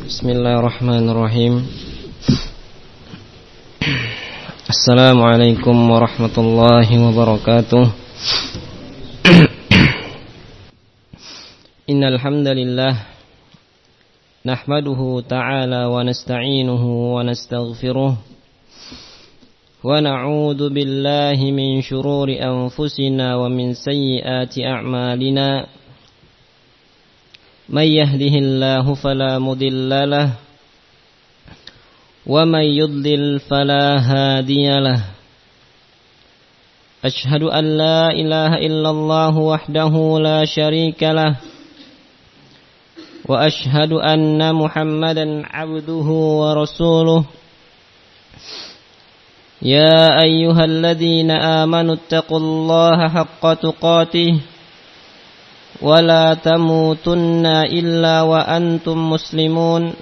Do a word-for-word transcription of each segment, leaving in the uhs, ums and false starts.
Bismillahirrahmanirrahim. Assalamualaikum warahmatullahi wabarakatuh. Innal hamdalillah nahmaduhu ta'ala wa nasta'inuhu wa nastaghfiruh wa na'udzu billahi min shururi anfusina wa min sayyiati a'malina. Man yahdihillahu fala mudilla lahu wa man yudlil fala hadiya lahu. Ashhadu an la ilaha illallah wahdahu la syarika lahu wa ashhadu anna Muhammadan abduhu wa rasuluh. Ya ayyuhalladzina amanu taqullaha haqqa tuqatih wa la tamutunna illa wa antum muslimun.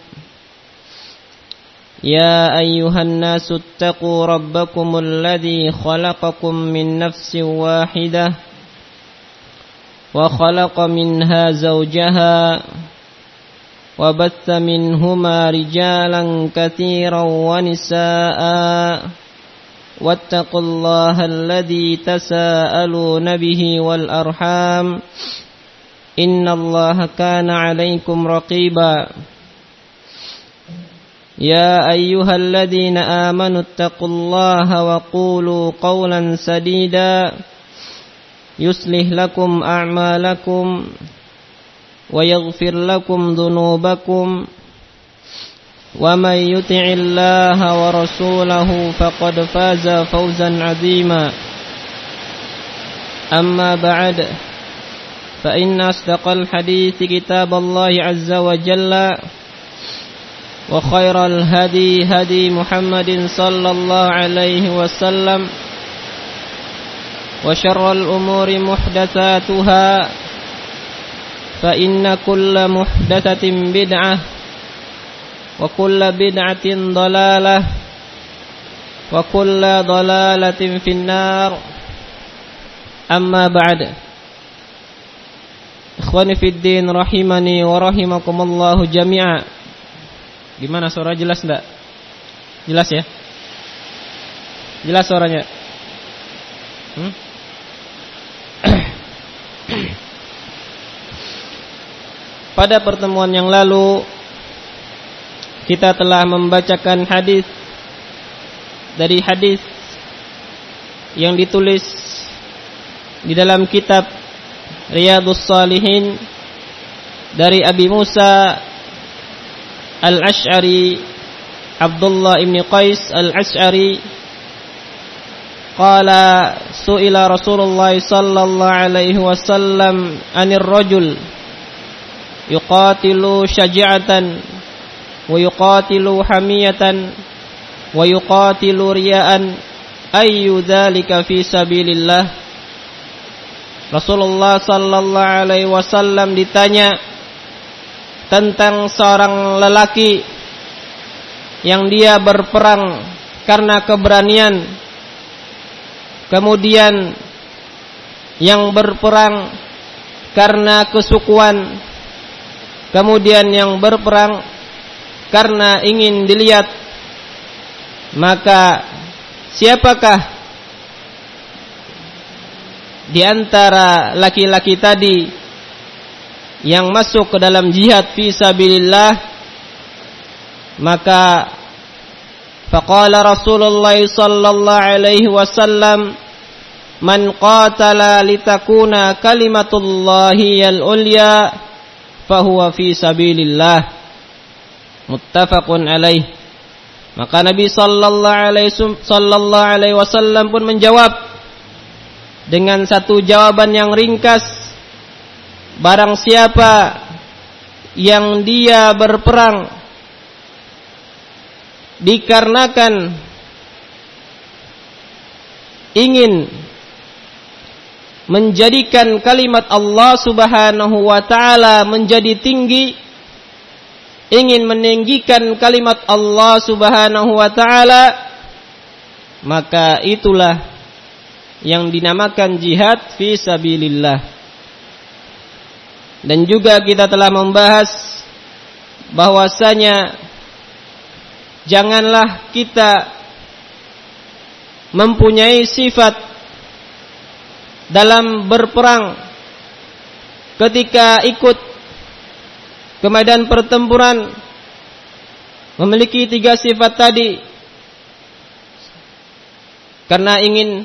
Ya ayyuhan nasu ittaqu rabbakumul ladzi khalaqakum min nafsin wahidah wa khalaqa minha zawjaha wa batha minhuma rijalan katsiran wa nisaa'a wattaqullaha alladzi tasaaluna bihi wal arham innallaha kana 'alaikum raqiba. Ya ayyuhalladzina amanu ittaqullaha wa qulu qawlan sadida yuslih lakum a'malakum wa yaghfir lakum dhunubakum wa may yuti'illaha wa rasulahu faqad faza fawzan 'azima. Amma ba'd, fa inna asdaqal hadithi kitaballahi azza wa jalla wa khairal hadi hadi Muhammadin sallallahu alaihi wasallam wa syarral umuri muhdatsatuha fa inna kulla muhdatsatin bid'ah wa kulla bid'atin dalalah wa kulla dalalatin finnar. Amma ba'd. Ikhwani fid din rahimani wa rahimakumullahu jami'a. Gimana suara, jelas enggak? Jelas ya? Jelas suaranya? Hmm? Pada pertemuan yang lalu kita telah membacakan hadis dari hadis yang ditulis di dalam kitab Riyadhus Shalihin dari Abi Musa Al-Asy'ari, Abdullah ibn Qais Al-Asy'ari, qala su'ila Rasulullah sallallahu alaihi wasallam anir rajul yuqatilu syaja'atan wa yuqatilu hamiyatan wa yuqatilu riya'an ayyu dzalika fi sabilillah. Rasulullah sallallahu alaihi wasallam ditanya tentang seorang lelaki yang dia berperang karena keberanian, kemudian yang berperang karena kesukuan, kemudian yang berperang karena ingin dilihat. Maka siapakah di antara laki-laki tadi yang masuk ke dalam jihad fi sabilillah? Maka faqala Rasulullah sallallahu alaihi wasallam man qatala litakuna kalimatullahi al-ulya fahuwa fi sabilillah. Muttafaqun alaih. Maka Nabi sallallahu alaihi sallallahu alaihi wasallam pun menjawab dengan satu jawaban yang ringkas. Barang siapa yang dia berperang dikarenakan ingin menjadikan kalimat Allah subhanahu wa ta'ala menjadi tinggi, ingin meninggikan kalimat Allah subhanahu wa ta'ala, maka itulah yang dinamakan jihad fi sabilillah. Dan juga kita telah membahas bahwasanya janganlah kita mempunyai sifat dalam berperang ketika ikut ke medan pertempuran memiliki tiga sifat tadi, karena ingin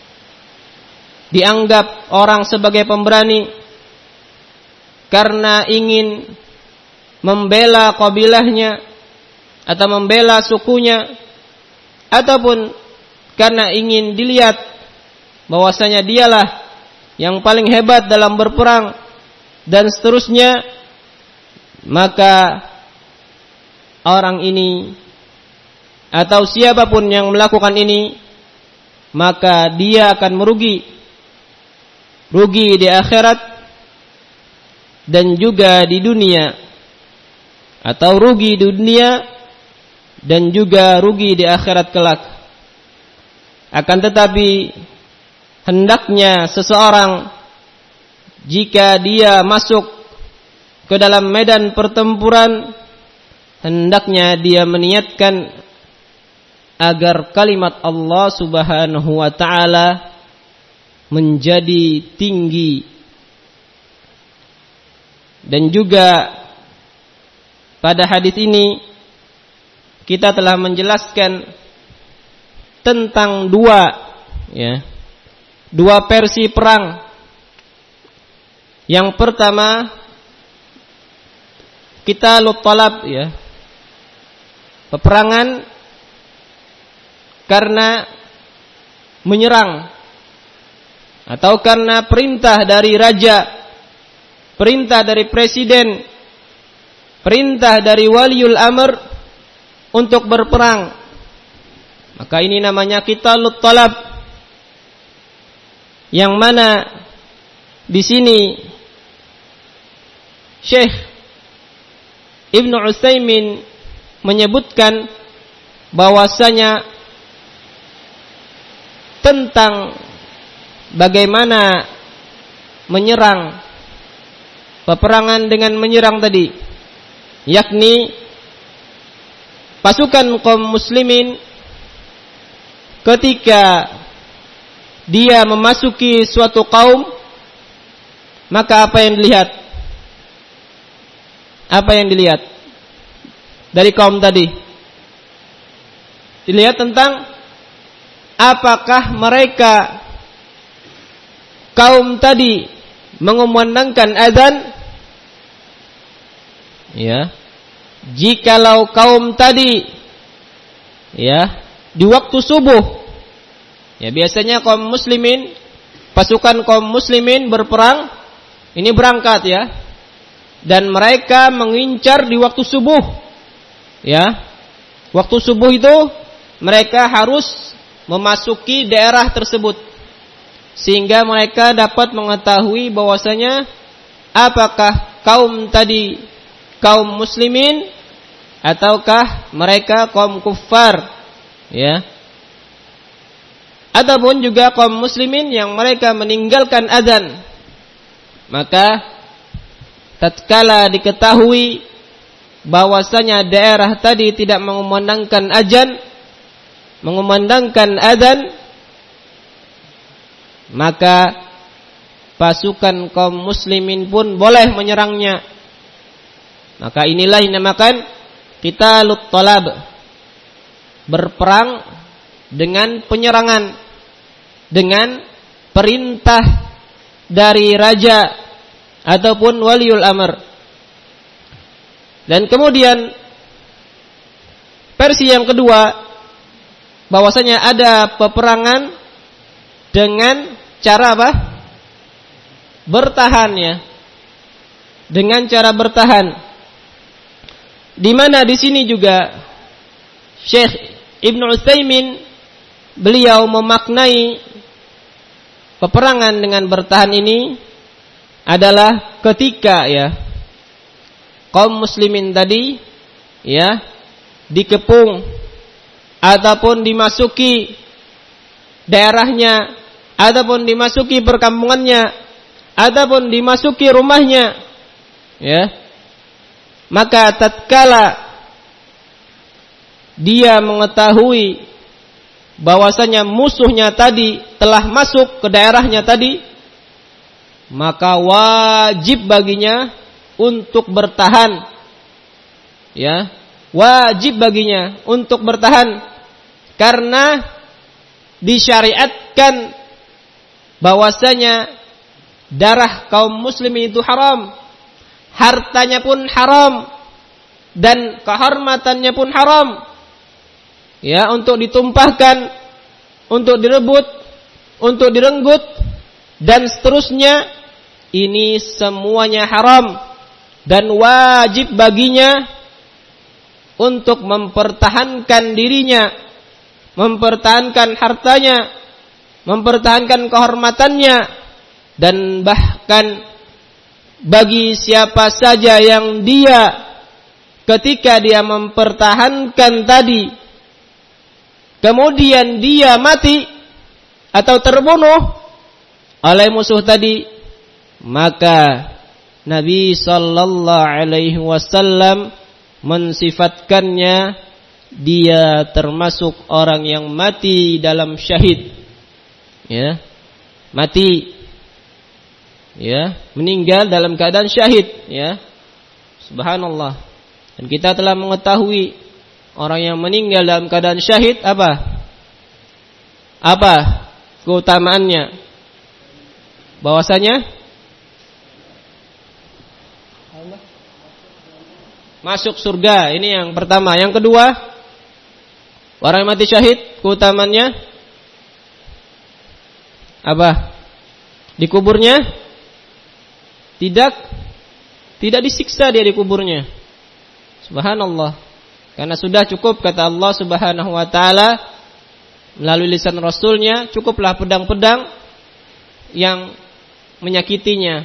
dianggap orang sebagai pemberani, karena ingin membela kabilahnya atau membela sukunya, ataupun karena ingin dilihat bahwasanya dialah yang paling hebat dalam berperang dan seterusnya, maka orang ini atau siapapun yang melakukan ini, maka dia akan merugi rugi di akhirat dan juga di dunia, atau rugi di dunia dan juga rugi di akhirat kelak. Akan tetapi hendaknya seseorang jika dia masuk ke dalam medan pertempuran, hendaknya dia meniatkan agar kalimat Allah Subhanahu wa taala menjadi tinggi. Dan juga pada hadis ini kita telah menjelaskan tentang dua ya, dua versi perang. Yang pertama qitalul talab ya, peperangan karena menyerang atau karena perintah dari raja, perintah dari presiden, perintah dari waliul amr untuk berperang. Maka ini namanya qitalul talab, yang mana di sini Syekh Ibnu Utsaimin menyebutkan bahwasanya tentang bagaimana menyerang, peperangan dengan menyerang tadi, yakni pasukan kaum muslimin ketika dia memasuki suatu kaum, maka apa yang dilihat? Apa yang dilihat dari kaum tadi? Dilihat tentang apakah mereka kaum tadi mengumandangkan azan? Ya. Jikalau kaum tadi ya di waktu subuh, ya biasanya kaum muslimin, pasukan kaum muslimin berperang ini berangkat ya, dan mereka mengincar di waktu subuh. Ya. Waktu subuh itu mereka harus memasuki daerah tersebut sehingga mereka dapat mengetahui bahwasanya apakah kaum tadi kaum muslimin ataukah mereka kaum kuffar, ya. Ataupun juga kaum muslimin yang mereka meninggalkan azan. Maka tatkala diketahui bahwasanya daerah tadi tidak mengumandangkan azan, mengumandangkan azan, maka pasukan kaum muslimin pun boleh menyerangnya. Maka inilah yang dinamakan qitalul talab, berperang dengan penyerangan, dengan perintah dari raja ataupun waliul amr. Dan kemudian versi yang kedua, bahwasanya ada peperangan dengan cara apa? Bertahan ya. Dengan cara bertahan. Di mana di sini juga Syekh Ibnu Utsaimin beliau memaknai peperangan dengan bertahan ini adalah ketika ya kaum muslimin tadi ya dikepung ataupun dimasuki daerahnya ataupun dimasuki perkampungannya ataupun dimasuki rumahnya, ya, maka tatkala dia mengetahui bahwasanya musuhnya tadi telah masuk ke daerahnya tadi, maka wajib baginya untuk bertahan. Ya, wajib baginya untuk bertahan karena disyariatkan bahwasanya darah kaum muslimin itu haram, hartanya pun haram, dan kehormatannya pun haram. Ya, untuk ditumpahkan, untuk direbut, untuk direnggut, dan seterusnya, ini semuanya haram dan wajib baginya untuk mempertahankan dirinya, mempertahankan hartanya, mempertahankan kehormatannya. Dan bahkan bagi siapa saja yang dia ketika dia mempertahankan tadi kemudian dia mati atau terbunuh oleh musuh tadi, maka Nabi sallallahu alaihi wasallam mensifatkannya dia termasuk orang yang mati dalam syahid. Ya, mati, ya, meninggal dalam keadaan syahid. Ya, subhanallah. Dan kita telah mengetahui orang yang meninggal dalam keadaan syahid apa? Apa keutamaannya? Bahwasanya masuk surga. Ini yang pertama. Yang kedua, orang yang mati syahid keutamaannya apa? Di kuburnya tidak tidak disiksa dia di kuburnya. Subhanallah. Karena sudah cukup kata Allah Subhanahu wa taala melalui lisan Rasulnya, cukuplah pedang-pedang yang menyakitinya.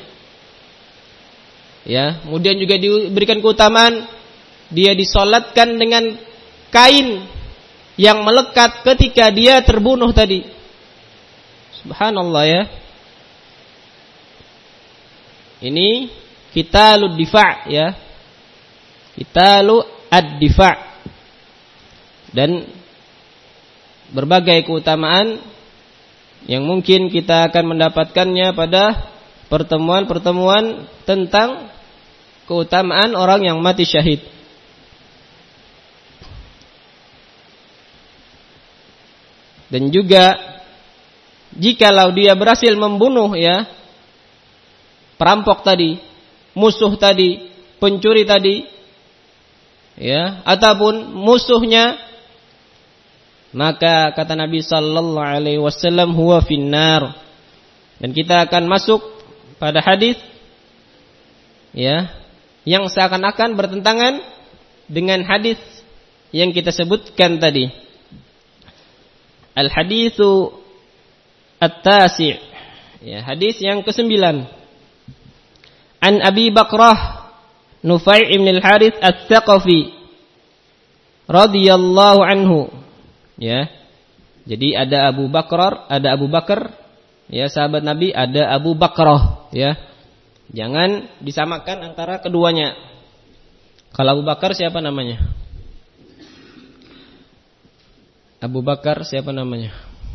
Ya, kemudian juga diberikan keutamaan dia disolatkan dengan kain yang melekat ketika dia terbunuh tadi. Subhanallah, ya. Ini qitalud difa', ya. Qitalu ad-difa'. Dan berbagai keutamaan yang mungkin kita akan mendapatkannya pada pertemuan-pertemuan tentang keutamaan orang yang mati syahid. Dan juga jikalau dia berhasil membunuh, ya, perampok tadi, musuh tadi, pencuri tadi, ya, ataupun musuhnya, maka kata Nabi sallallahu alaihi wasallam huwa finnar. Dan kita akan masuk pada hadis, ya, yang seakan-akan bertentangan dengan hadis yang kita sebutkan tadi. Al haditsu at-tasi', ya, hadis yang kesembilan. An Abi Bakrah Nufai' ibn al-Harith Ats-Tsaqafi radhiyallahu anhu. Ya. Jadi ada Abu Bakar, ada Abu Bakar, ya, sahabat Nabi, ada Abu Bakrah, ya. Jangan disamakan antara keduanya. Kalau Abu Bakar siapa namanya? Abu Bakar siapa namanya?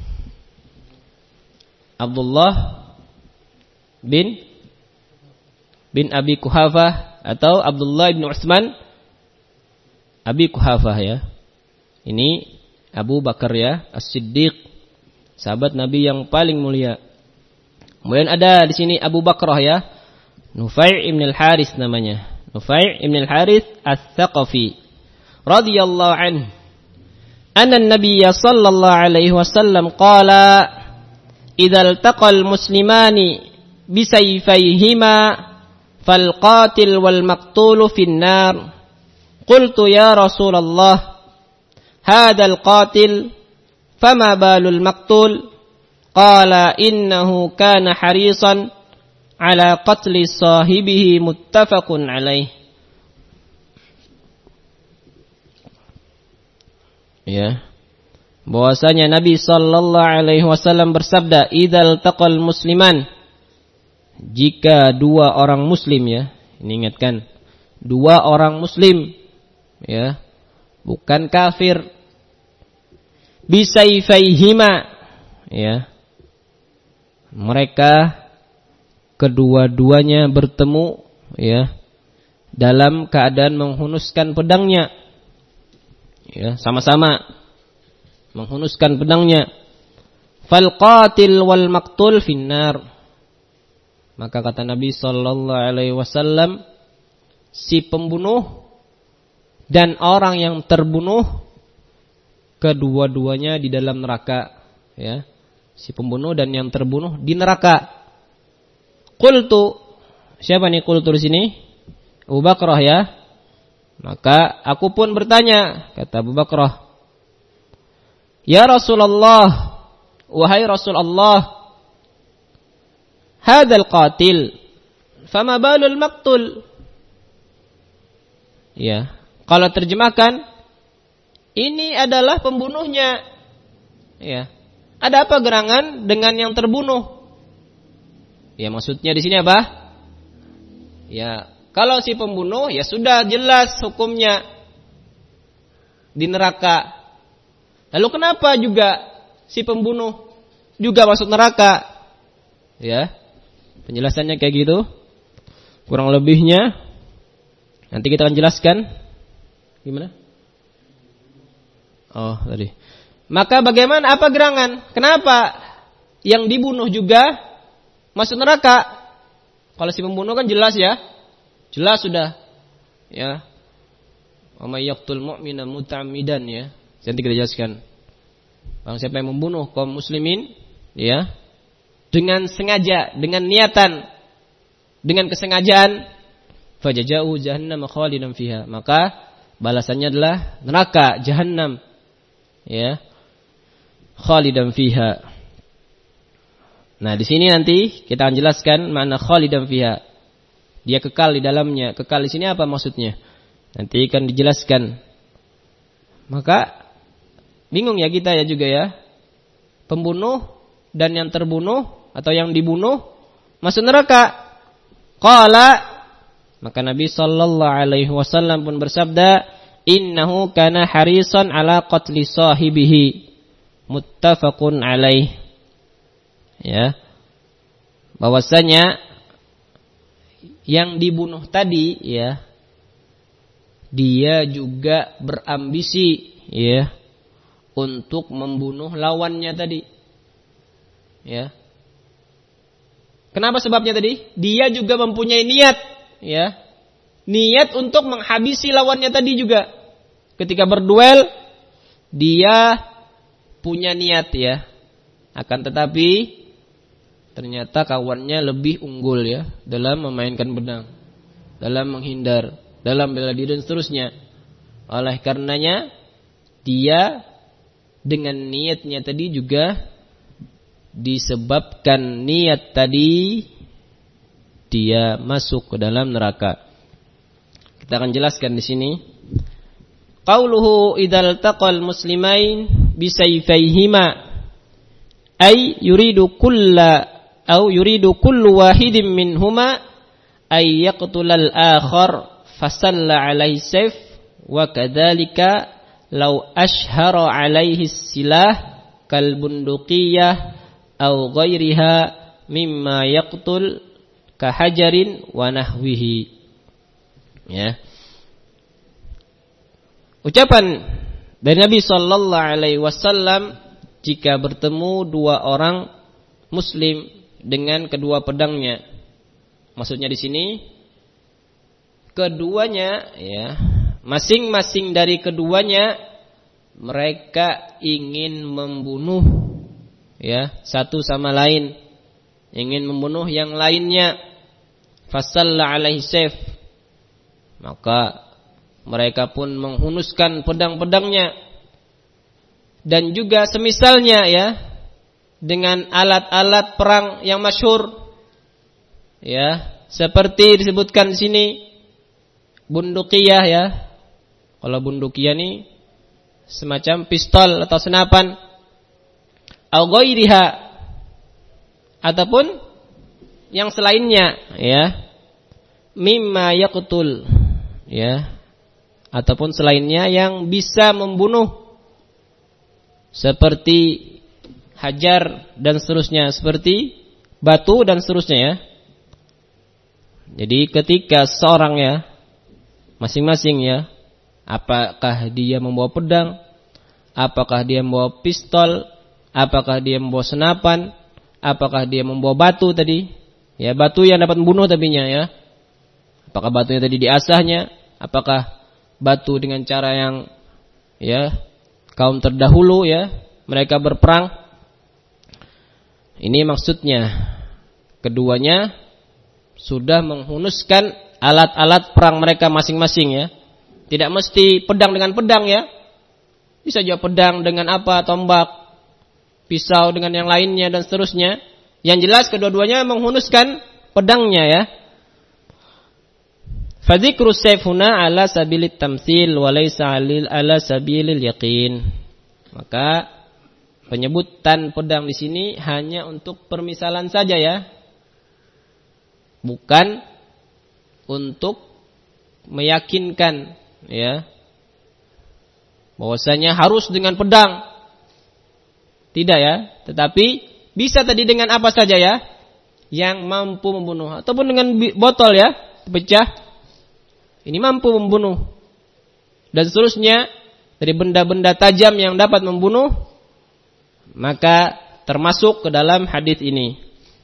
Abdullah bin bin Abi Kuhafah atau Abdullah bin Utsman Abi Kuhafah, ya. Ini Abu Bakar, ya, As-Siddiq, sahabat Nabi yang paling mulia. Kemudian ada di sini Abu Bakrah, ya, Nufai' ibn al-Harith namanya. Nufai' ibn al-Harith Ats-Tsaqafi radhiyallahu anhu. Anna an-nabiy sallallahu alaihi wasallam qala idza iltaqal muslimani bisayfayhima fal qatil wal maqtul fin nar. Qultu ya Rasulullah hadha al qatil fama balul maqtul? Qala innahu kana harisan ala qatli sahibihi muttafaqun alaih. Ya, bahwasanya Nabi sallallahu alaihi wasallam bersabda, idzal taqal musliman, jika dua orang muslim, ya, ini ingatkan, dua orang muslim, ya, bukan kafir. Bisayfaihima, ya. Mereka kedua-duanya bertemu, ya, dalam keadaan menghunuskan pedangnya, ya, sama-sama menghunuskan pedangnya. Fal qatil wal maqtul finnar. Maka kata Nabi sallallahu alaihi wasallam, si pembunuh dan orang yang terbunuh kedua-duanya di dalam neraka, ya. Si pembunuh dan yang terbunuh di neraka. Qultu, siapa nih qultu di sini? Abu Bakrah, ya. Maka aku pun bertanya, kata Abu Bakrah, ya Rasulullah, wahai Rasulullah, hadzal qatil, fama balul maqtul. Ya, kalau terjemahkan, ini adalah pembunuhnya. Ya, ada apa gerangan dengan yang terbunuh? Ya, maksudnya di sini apa? Ya, kalau si pembunuh, ya sudah jelas hukumnya di neraka. Lalu kenapa juga si pembunuh juga masuk neraka? Ya, penjelasannya kayak gitu. Kurang lebihnya nanti kita akan jelaskan. Gimana? Oh, tadi. Maka bagaimana, apa gerangan? Kenapa yang dibunuh juga masuk neraka? Kalau si pembunuh kan jelas, ya. Jelas sudah. Ya. Wa may yaqtul mu'mina muta'ammidan, ya. Nanti kita jelaskan. Bang, siapa yang membunuh kaum muslimin, ya, dengan sengaja, dengan niatan, dengan kesengajaan, fajaza'u jahannam khalidan fiha, maka balasannya adalah neraka jahannam, ya, khalidan fiha. Nah, di sini nanti kita akan jelaskan makna khalidan fiha. Dia kekal di dalamnya. Kekal di sini apa maksudnya? Nanti akan dijelaskan. Maka bingung ya kita ya juga, ya. Pembunuh dan yang terbunuh atau yang dibunuh masuk neraka. Qala, maka Nabi sallallahu alaihi wasallam pun bersabda, innahu kana harisan ala qatli sahibihi, muttafaqun alaih. Ya. Bahwasanya yang dibunuh tadi, ya, dia juga berambisi, ya, untuk membunuh lawannya tadi. Ya. Kenapa sebabnya tadi? Dia juga mempunyai niat, ya. Niat untuk menghabisi lawannya tadi juga. Ketika berduel, dia punya niat, ya. Akan tetapi ternyata kawannya lebih unggul, ya, dalam memainkan pedang, dalam menghindar, dalam bela diri dan seterusnya. Oleh karenanya dia dengan niatnya tadi juga disebabkan niat tadi dia masuk ke dalam neraka. Kita akan jelaskan di sini. Qauluhu idzal taqal muslimain bisayfayhima ay yuridu kulla au yuridu kullu wahidin minhuma ay yaqtulal akhar fasalla alaihi sayf wa kadzalika law ashhara alaihi silah kal bunduqiyah au ghairiha mimma yaqtul ka hajarin wa nahwihi. Ya. Ucapan dari Nabi sallallahu alaihi wasallam, jika bertemu dua orang muslim dengan kedua pedangnya. Maksudnya di sini keduanya, ya, masing-masing dari keduanya mereka ingin membunuh, ya, satu sama lain, ingin membunuh yang lainnya. Fasalla alaihi sayf, maka mereka pun menghunuskan pedang-pedangnya. Dan juga semisalnya, ya, dengan alat-alat perang yang masyhur, ya, seperti disebutkan di sini bundukiyah, ya. Kalau bundukiyah ini semacam pistol atau senapan, au ghairiha, ataupun yang selainnya, ya, mimma yaqtul, ya, ataupun selainnya yang bisa membunuh, seperti hajar dan seterusnya, seperti batu dan seterusnya ya. Jadi ketika seorang ya, masing-masing ya, apakah dia membawa pedang, apakah dia membawa pistol, apakah dia membawa senapan, apakah dia membawa batu tadi, ya batu yang dapat membunuh tabinya ya. Apakah batunya tadi diasahnya, apakah batu dengan cara yang ya kaum terdahulu ya, mereka berperang. Ini maksudnya, keduanya sudah menghunuskan alat-alat perang mereka masing-masing ya. Tidak mesti pedang dengan pedang ya. Bisa juga pedang dengan apa, tombak, pisau dengan yang lainnya dan seterusnya. Yang jelas kedua-duanya menghunuskan pedangnya ya. Fadzikru sayf huna ala sabilit tamtsil wa laysa ala sabilil yaqin. Maka penyebutan pedang di sini hanya untuk permisalan saja ya. Bukan untuk meyakinkan ya, bahwasanya harus dengan pedang. Tidak ya, tetapi bisa tadi dengan apa saja ya yang mampu membunuh, ataupun dengan botol ya, pecah. Ini mampu membunuh. Dan seterusnya dari benda-benda tajam yang dapat membunuh, maka termasuk ke dalam hadis ini.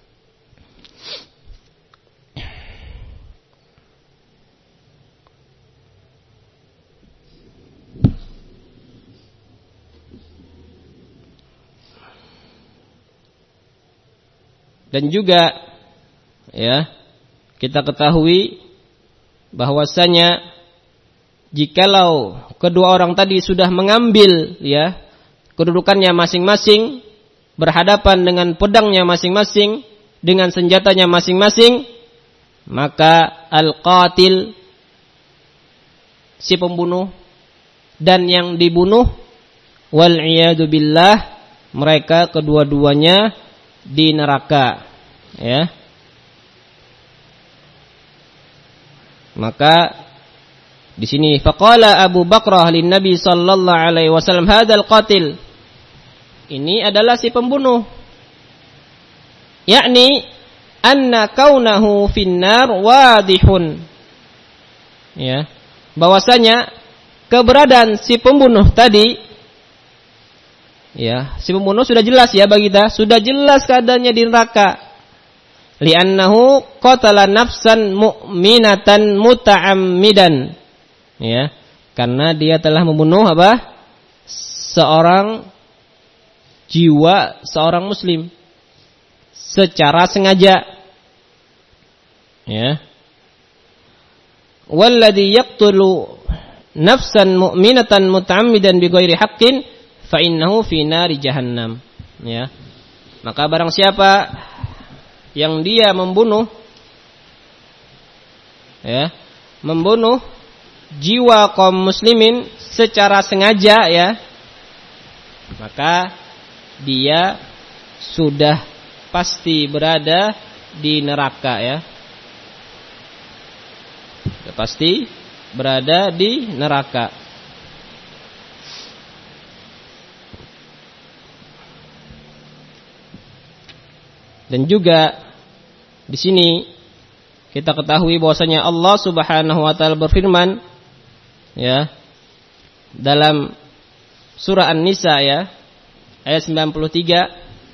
Dan juga ya, kita ketahui bahwasanya jikalau kedua orang tadi sudah mengambil ya kedudukannya masing-masing, berhadapan dengan pedangnya masing-masing, dengan senjatanya masing-masing, maka al-qatil, si pembunuh, dan yang dibunuh, wal iyadu billah, mereka kedua-duanya di neraka ya. Maka di sini faqala Abu Bakrah lin Nabi sallallahu alaihi wasallam hadzal qatil, ini adalah si pembunuh, yakni anna kaunahu finnar wadihun ya, bahwasanya keberadaan si pembunuh tadi ya, si pembunuh sudah jelas ya bagi kita, sudah jelas keadaannya di neraka. Li'annahu qatala nafsan mu'minatan muta'ammidan. Ya, karena dia telah membunuh apa? Seorang jiwa, seorang muslim secara sengaja. Ya. Walladhi yaqtulu nafsan mu'minatan muta'ammidan bighairi haqqin fa innahu fi nari jahannam. Ya. Maka barang siapa yang dia membunuh ya, membunuh jiwa kaum muslimin secara sengaja ya, maka dia sudah pasti berada di neraka ya. Sudah pasti berada di neraka. Dan juga di sini kita ketahui bahwasanya Allah Subhanahu wa taala berfirman ya dalam surah An-Nisa ya ayat sembilan puluh tiga.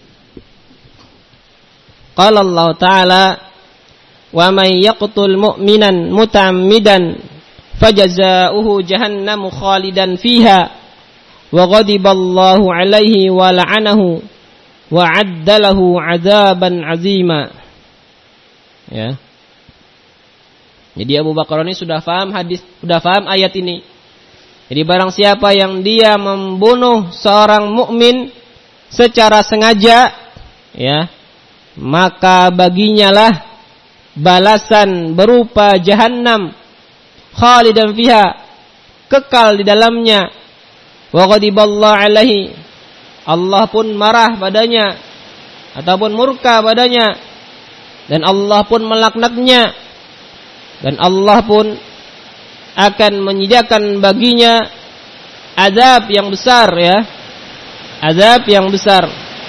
Qala Allah Ta'ala wa may yaqtul mu'minan muta'ammidan fajazaohu jahannamu khalidan fiha wa ghadiballahu alaihi wa la'anahu wa 'addalahu 'adzaban 'azima. Ya. Jadi Abu Bakar ini sudah paham hadis, sudah paham ayat ini. Jadi barang siapa yang dia membunuh seorang mukmin secara sengaja ya, maka baginya lah balasan berupa jahanam khalidan fiha, kekal di dalamnya. Wa ghadiballahu alaihi, Allah pun marah padanya ataupun murka padanya, dan Allah pun melaknatnya, dan Allah pun akan menyediakan baginya azab yang besar, ya. Azab yang besar.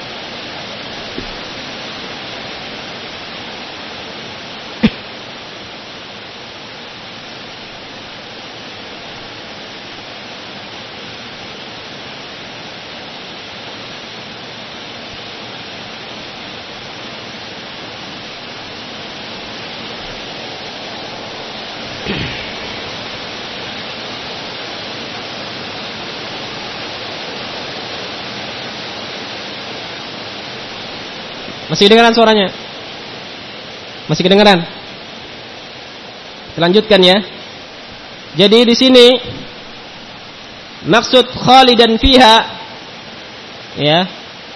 Masih kedengaran suaranya? Masih kedengaran? Lanjutkan ya. Jadi di sini maksud khalidan fiha, ya,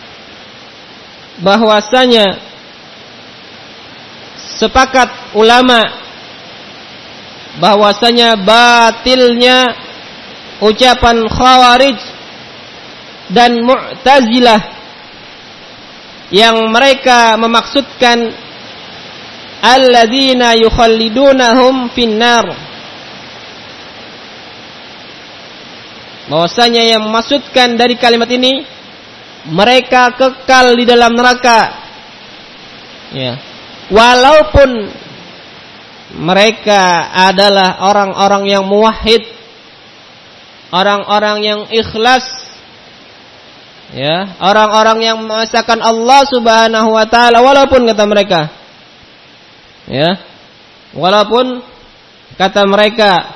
bahwasanya sepakat ulama bahwasanya batilnya ucapan Khawarij dan Mu'tazilah yang mereka memaksudkan alladzina yukhallidunahum finnar, bahwasanya yang memaksudkan dari kalimat ini mereka kekal di dalam neraka, ya, walaupun mereka adalah orang-orang yang muwahhid, orang-orang yang ikhlas, ya, orang-orang yang mengesahkan Allah Subhanahu wa taala, walaupun kata mereka, ya, walaupun kata mereka,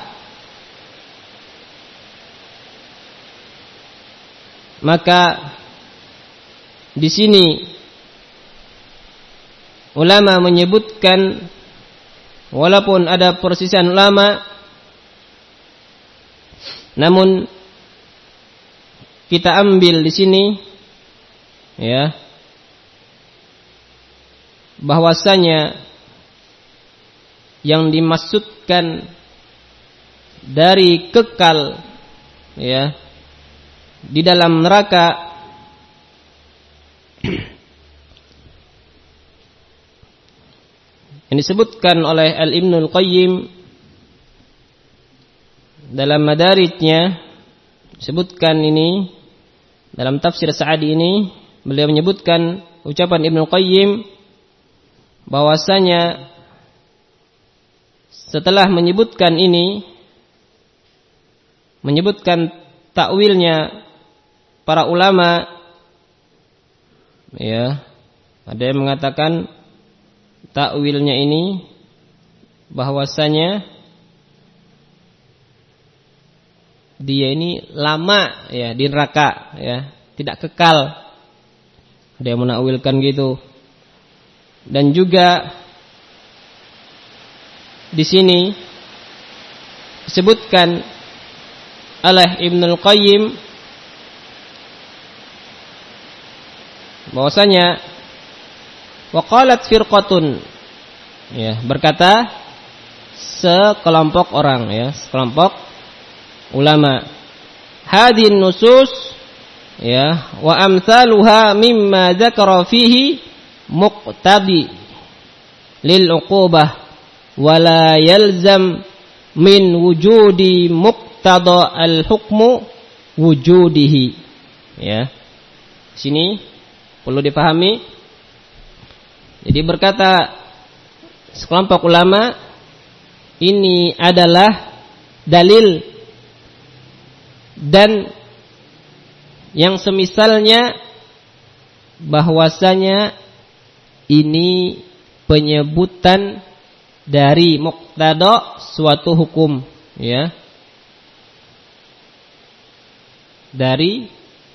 maka di sini ulama menyebutkan, walaupun ada persisian ulama, namun kita ambil di sini, ya, bahwasanya yang dimaksudkan dari kekal, ya, di dalam neraka yang disebutkan oleh Al-Ibnul Qayyim dalam Madarijnya, disebutkan ini dalam tafsir Sa'adi ini, beliau menyebutkan ucapan Ibnul Qayyim bahwasanya setelah menyebutkan ini, menyebutkan takwilnya para ulama, ya, ada yang mengatakan takwilnya ini bahwasanya dia ini lama, ya, di neraka, ya, tidak kekal. Ada yang menakwilkan gitu. Dan juga di sini disebutkan oleh Ibnul Qayyim bahwasanya waqalat firqatun, ya, berkata sekelompok orang, ya, sekelompok ulama, hadin nusus, ya, wa amsaluha mimma dzakara fihi muqtadi lil uqubah wa la yalzam min wujudi muqtada al hukmu wujudihi, ya. Sini perlu dipahami. Jadi berkata sekelompok ulama, ini adalah dalil dan yang semisalnya bahwasanya ini penyebutan dari muqtada suatu hukum, ya, dari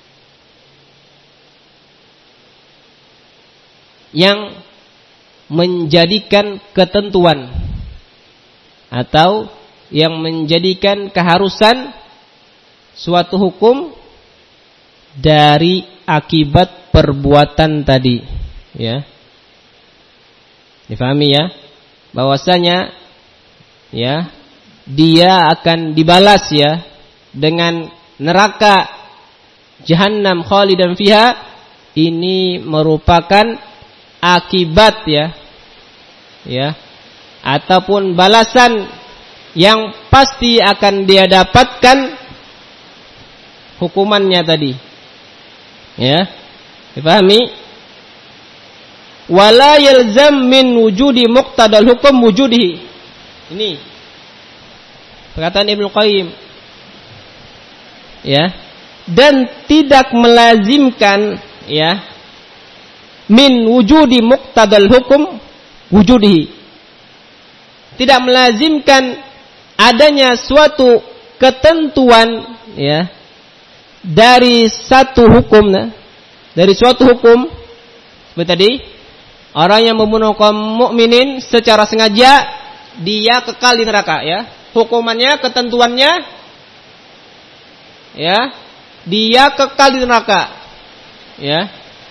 yang menjadikan ketentuan atau yang menjadikan keharusan suatu hukum dari akibat perbuatan tadi, ya. Difahami, ya, bahwasanya, ya, dia akan dibalas, ya, dengan neraka Jahannam khalidan fiha. Ini merupakan akibat, ya, ya, ataupun balasan yang pasti akan dia dapatkan hukumannya tadi. Ya, dipahami? Wala yalzam min wujudi muqtadal hukum wujudihi. Ini perkataan Ibnu Qayyim. Ya, dan tidak melazimkan, ya, min wujudi muqtadal hukum wujudihi. Tidak melazimkan adanya suatu ketentuan, ya, dari satu hukum, dari suatu hukum seperti tadi, orang yang membunuh kaum mukminin secara sengaja dia kekal di neraka, ya. Hukumannya, ketentuannya, ya, dia kekal di neraka, ya.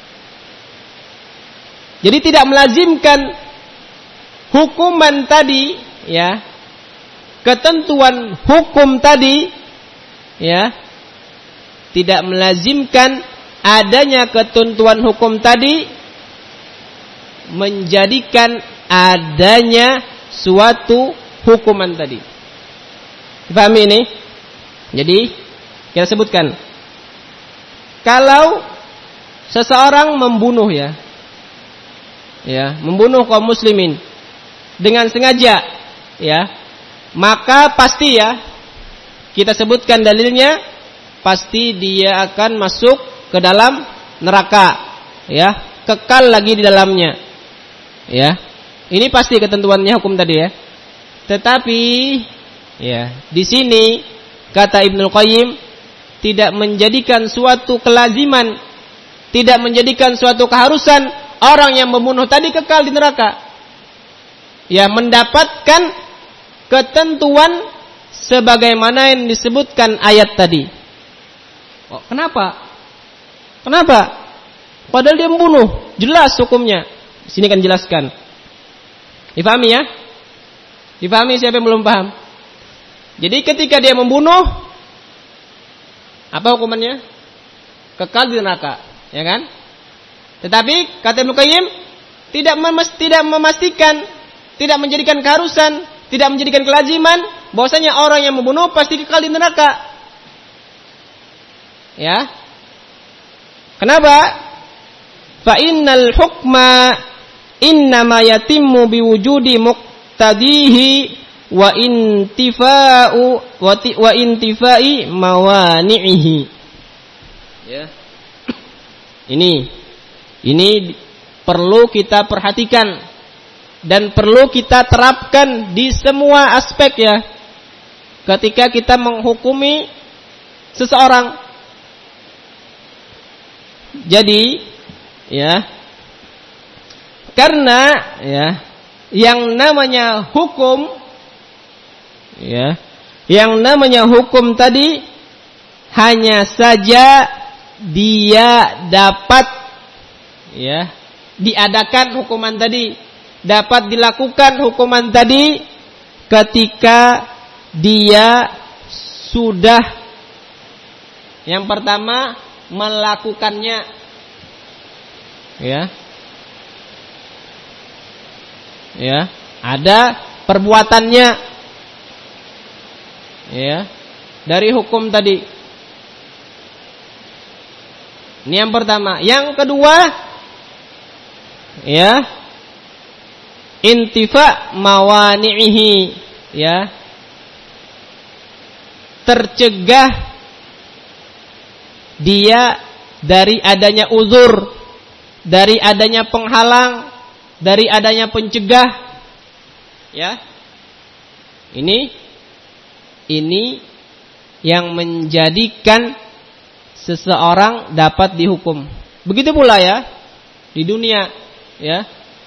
Jadi tidak melazimkan hukuman tadi, ya, ketentuan hukum tadi, ya, tidak melazimkan adanya ketentuan hukum tadi menjadikan adanya suatu hukuman tadi. Dipahami ini? Jadi kita sebutkan, kalau seseorang membunuh, ya, ya, membunuh kaum muslimin dengan sengaja, ya, maka pasti, ya, kita sebutkan dalilnya, pasti dia akan masuk ke dalam neraka, ya, kekal lagi di dalamnya, ya. Ini pasti ketentuannya hukum tadi, ya. Tetapi, ya, di sini kata Ibnu Qayyim tidak menjadikan suatu kelaziman, tidak menjadikan suatu keharusan orang yang membunuh tadi kekal di neraka, ya, mendapatkan ketentuan sebagaimana yang disebutkan ayat tadi. Oh, kenapa? Kenapa? Padahal dia membunuh, jelas hukumnya. Di sini kan jelaskan. Dipahami, ya? Dipahami siapa yang belum paham? Jadi ketika dia membunuh, apa hukumannya? Kekal di neraka, ya kan? Tetapi kata Ibnu Qayyim tidak memas, tidak memastikan, tidak menjadikan keharusan, tidak menjadikan kelaziman bahwasanya orang yang membunuh pasti kekal di neraka. Ya. Kenapa? Fa innal hukma innama yatimmu biwujudi muqtadihi wa intifa'u wa intifai mawani'ihi. Ya. Ini ini perlu kita perhatikan dan perlu kita terapkan di semua aspek, ya. Ketika kita menghukumi seseorang. Jadi, ya, karena, ya, yang namanya hukum, ya, yang namanya hukum tadi hanya saja dia dapat, ya, diadakan hukuman tadi, dapat dilakukan hukuman tadi ketika dia sudah yang pertama melakukannya, ya, ya, ada perbuatannya, ya, dari hukum tadi. Ini yang pertama. Yang kedua, ya, intifa mawani'ihi, ya, tercegah dia dari adanya uzur, dari adanya penghalang, dari adanya pencegah, ya. Ini ini yang menjadikan seseorang dapat dihukum. Begitu pula, ya, di dunia, ya.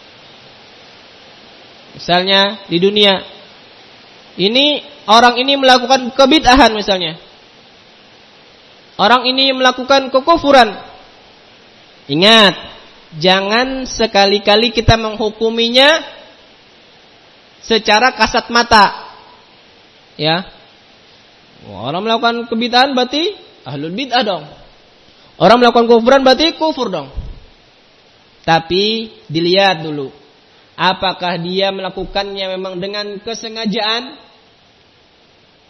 Misalnya di dunia ini orang ini melakukan kebid'ahan misalnya. Orang ini melakukan kekufuran. Ingat, jangan sekali-kali kita menghukuminya secara kasat mata. Ya. Orang melakukan kebid'ahan berarti ahlul bid'ah dong. Orang melakukan kekufuran berarti kufur dong. Tapi dilihat dulu, apakah dia melakukannya memang dengan kesengajaan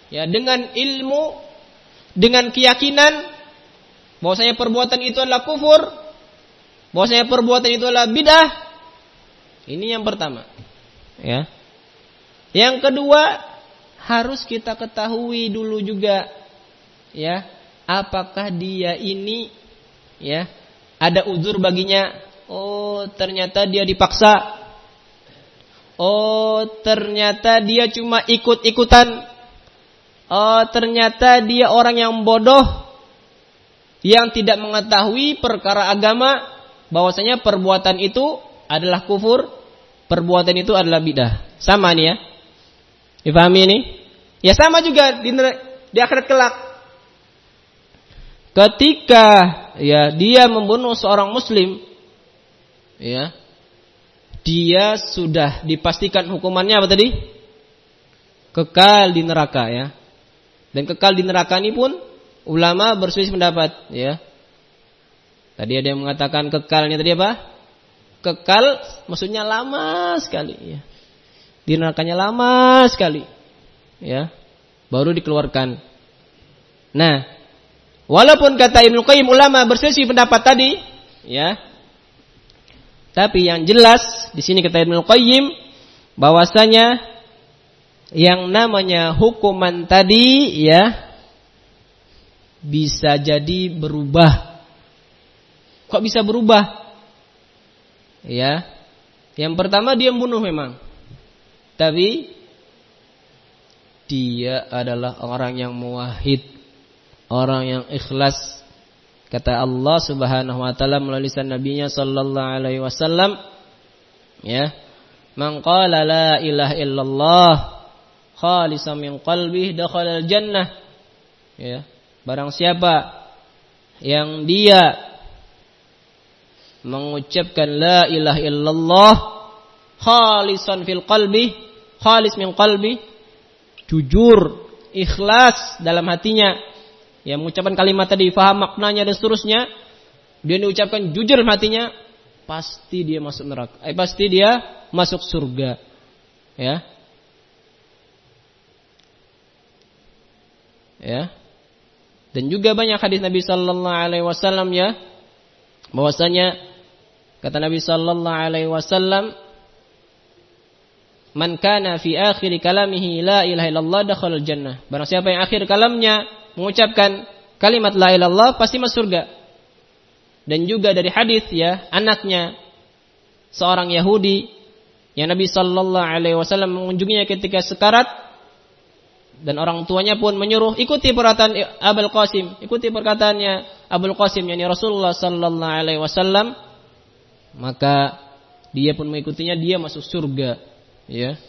ya, dengan ilmu, dengan keyakinan bahwasanya perbuatan itu adalah kufur, bahwasanya perbuatan itu adalah bidah. Ini yang pertama. Ya. Yang kedua, harus kita ketahui dulu juga, ya, apakah dia ini, ya, ada uzur baginya. Oh, ternyata dia dipaksa. Oh, ternyata dia cuma ikut-ikutan. Oh, ternyata dia orang yang bodoh, yang tidak mengetahui perkara agama, bahwasanya perbuatan itu adalah kufur, perbuatan itu adalah bidah. Sama nih ya. Dipahami ini? Ya sama juga di, di akhirat kelak. Ketika ya dia membunuh seorang muslim, ya, dia sudah dipastikan hukumannya apa tadi? Kekal di neraka, ya. Dan kekal di neraka ini pun ulama berselisih pendapat, ya. Tadi ada yang mengatakan kekalnya tadi apa? Kekal maksudnya lama sekali, ya. Di nerakanya lama sekali, ya. Baru dikeluarkan. Nah, walaupun kata Ibnu Qayyim ulama berselisih pendapat tadi, ya. Tapi yang jelas di sini kata Ibnu Qayyim bahwasanya yang namanya hukuman tadi, ya, bisa jadi berubah. Kok bisa berubah? Ya. Yang pertama dia membunuh memang. Tapi dia adalah orang yang muwahhid, orang yang ikhlas. Kata Allah Subhanahu wa taala melalui lisan nabinya sallallahu alaihi wasallam, ya, man qala la ilaha illallah khalisan min qalbihi dakhala al-jannah. Ya, barang siapa yang dia mengucapkan la ilaha illallah khalisan fil qalbi, khalis min qalbi, jujur, ikhlas dalam hatinya, ya, mengucapkan kalimat tadi, faham maknanya dan seterusnya, dia diucapkan jujur dalam hatinya, pasti dia masuk neraka, eh, pasti dia masuk surga, ya. Ya. Dan juga banyak hadis Nabi sallallahu alaihi wasallam, ya, bahwasanya kata Nabi sallallahu alaihi wasallam, man kana fi akhir kalamihi la ilaha illallah dakhala al-jannah. Barang siapa yang akhir kalamnya mengucapkan kalimat la ilaha illallah pasti masuk surga. Dan juga dari hadis, ya, anaknya seorang Yahudi yang Nabi sallallahu alaihi wasallam mengunjunginya ketika sekarat, dan orang tuanya pun menyuruh ikuti perkataan Abul Qasim, ikuti perkataannya Abul Qasim, yakni Rasulullah sallallahu alaihi wasallam, maka dia pun mengikutinya, dia masuk surga, ya.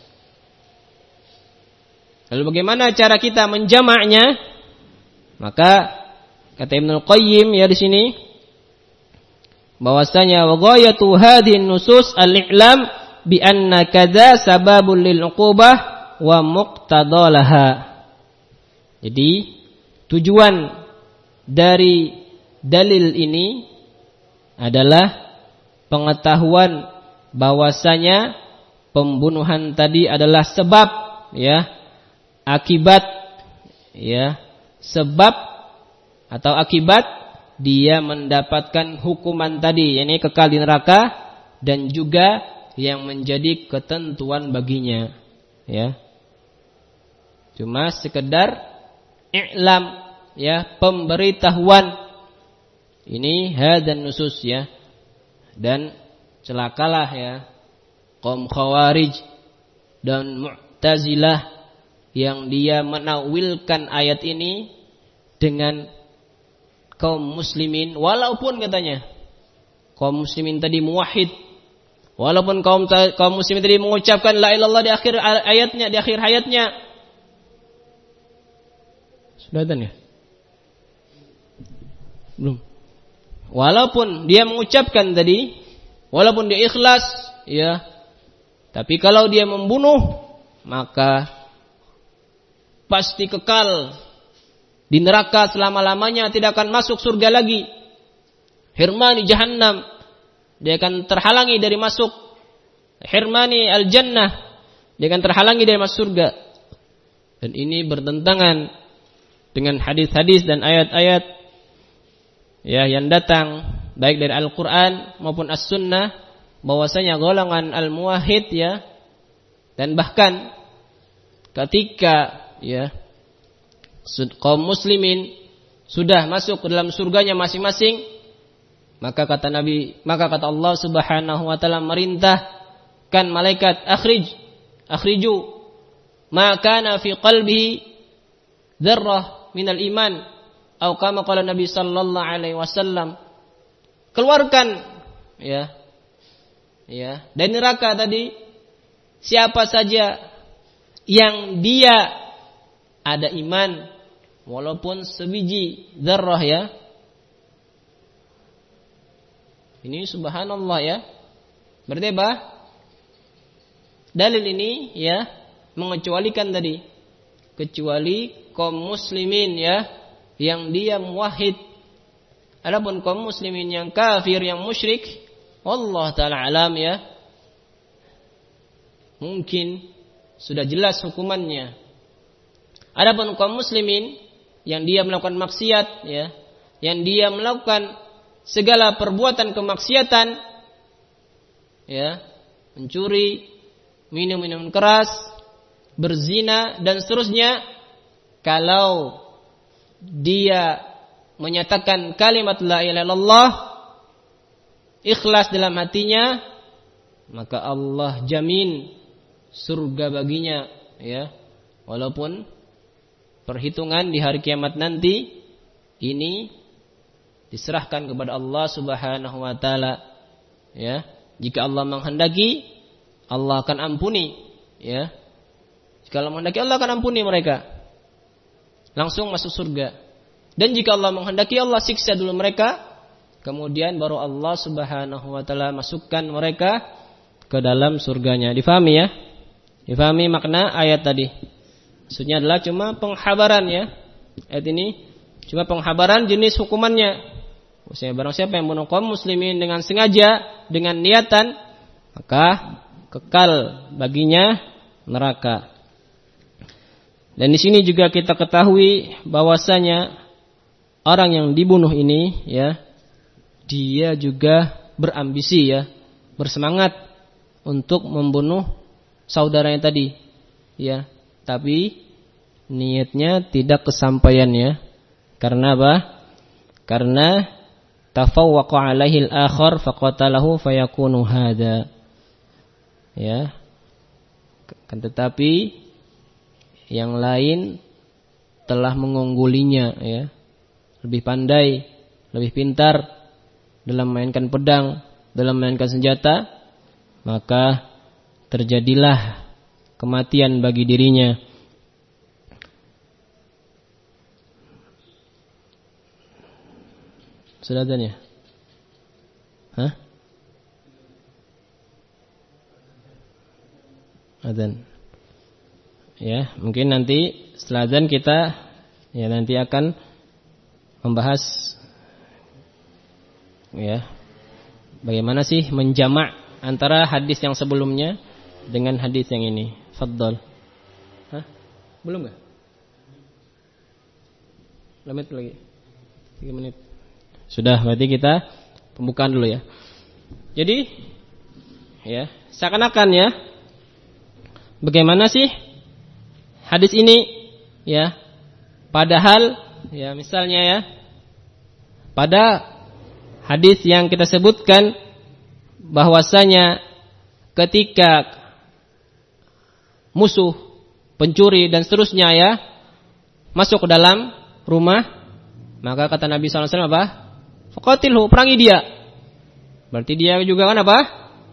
Lalu bagaimana cara kita menjamaknya? Maka kata Ibnu Qayyim, ya, di sini bahwasanya wa ghayatu hadhihi nusus al-i'lam bi anna kadza sababul lil 'uqubah wa muqtadalaha. Jadi tujuan dari dalil ini adalah pengetahuan bahwasanya pembunuhan tadi adalah sebab, ya, akibat, ya, sebab atau akibat dia mendapatkan hukuman tadi, yakni kekal di neraka, dan juga yang menjadi ketentuan baginya, ya. Cuma sekedar i'lam, ya, pemberitahuan. Ini hadan nusus, ya. Dan celakalah, ya, kaum Khawarij dan Mu'tazilah yang dia menawilkan ayat ini dengan kaum muslimin, walaupun katanya kaum muslimin tadi muwahhid, walaupun kaum kaum muslimin tadi mengucapkan la ilaha illallah di akhir ayatnya, di akhir hayatnya. Sudah ada ya? Belum. Walaupun dia mengucapkan tadi, walaupun dia ikhlas, ya, tapi kalau dia membunuh, maka pasti kekal di neraka selama-lamanya, tidak akan masuk surga lagi. Hirmani jahannam, dia akan terhalangi dari masuk. Hirmani al-jannah, dia akan terhalangi dari masuk surga. Dan ini bertentangan dengan hadis-hadis dan ayat-ayat ya yang datang baik dari Al-Qur'an maupun As-Sunnah bahwasanya golongan al-muwahhid ya, dan bahkan ketika ya kaum muslimin sudah masuk ke dalam surganya masing-masing, maka kata Nabi, maka kata Allah Subhanahu wa taala merintahkan malaikat akhrij akhriju ma kana fi qalbihi dzarrah minal iman atau kama qala Nabi sallallahu alaihi wasallam, keluarkan ya ya dari neraka tadi siapa saja yang dia ada iman walaupun sebiji dzarrah ya. Ini subhanallah ya. Berarti apa? Dalil ini ya mengecualikan tadi, kecuali kaum muslimin ya yang dia muwahhid. Adapun kaum muslimin yang kafir, yang musyrik, wallah taala alam ya, mungkin sudah jelas hukumannya. Adapun kaum muslimin yang dia melakukan maksiat ya, yang dia melakukan segala perbuatan kemaksiatan ya, mencuri, minum minuman keras, berzina dan seterusnya, kalau dia menyatakan kalimat la ilaha illallah ikhlas dalam hatinya, maka Allah jamin surga baginya ya, walaupun perhitungan di hari kiamat nanti ini diserahkan kepada Allah Subhanahu wa taala ya. Jika Allah menghendaki, Allah akan ampuni ya. Jika Allah menghendaki, Allah akan ampuni mereka, langsung masuk surga. Dan jika Allah menghendaki, Allah siksa dulu mereka, kemudian baru Allah Subhanahu wa taala masukkan mereka ke dalam surganya. Difahami ya? Difahami makna ayat tadi. Maksudnya adalah cuma penghabaran ya. Ayat ini cuma penghabaran jenis hukumannya. Maksudnya barang siapa yang bunuh kaum muslimin dengan sengaja, dengan niatan, maka kekal baginya neraka. Dan di sini juga kita ketahui bahwasanya orang yang dibunuh ini ya, dia juga berambisi ya, bersemangat untuk membunuh saudaranya tadi ya, tapi niatnya tidak kesampaian ya. Karena apa? Karena tafawwaqa alaihi al-akhar faqatalahu fayakunu hada ya. Kan tetapi yang lain telah mengunggulinya ya, lebih pandai, lebih pintar dalam memainkan pedang, dalam memainkan senjata, maka terjadilah kematian bagi dirinya. Sudah ada ya? Hah? Adzan. Ya, mungkin nanti setelah adzan kita ya nanti akan membahas ya bagaimana sih menjamak antara hadis yang sebelumnya dengan hadis yang ini. Fadhal. Hah? Belum enggak? Lamit lagi. tiga menit. Sudah, berarti kita pembukaan dulu ya. Jadi ya, seakan-akan ya, bagaimana sih hadis ini ya? Padahal ya misalnya ya, pada hadis yang kita sebutkan bahwasanya ketika musuh, pencuri dan seterusnya ya masuk ke dalam rumah, maka kata Nabi sallallahu alaihi wasallam apa? Faqatilhu, perangi dia. Berarti dia juga kan apa?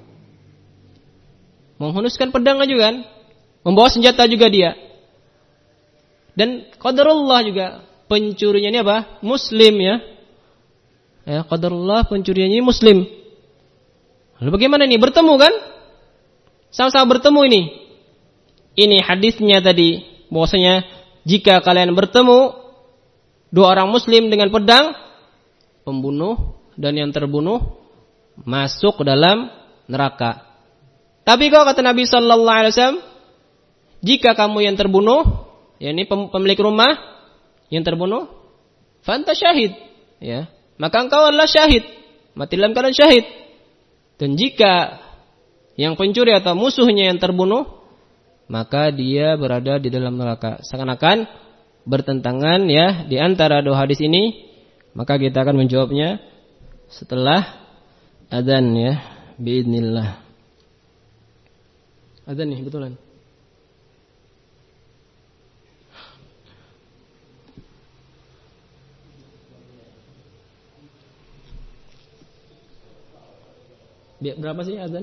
Menghunuskan pedang juga kan? Membawa senjata juga dia. Dan qadarullah juga, pencurinya ini apa? Muslim ya. Ya, qadarullah pencurinya ini muslim. Lalu bagaimana ini? Bertemu kan? Sama-sama bertemu ini. Ini hadisnya tadi, bahwasanya jika kalian bertemu dua orang muslim dengan pedang, pembunuh dan yang terbunuh masuk ke dalam neraka. Tapi kalau kata Nabi sallallahu alaihi wasallam, jika kamu yang terbunuh yakni pemilik rumah yang terbunuh, fa anta syahid, ya. Maka engkau adalah syahid, mati dalam keadaan syahid. Dan jika yang pencuri atau musuhnya yang terbunuh, maka dia berada di dalam neraka. Seakan-akan bertentangan ya di antara dua hadis ini. Maka kita akan menjawabnya setelah adzan ya, biidznillah. Adzan nih betulan. Berapa sih adzan?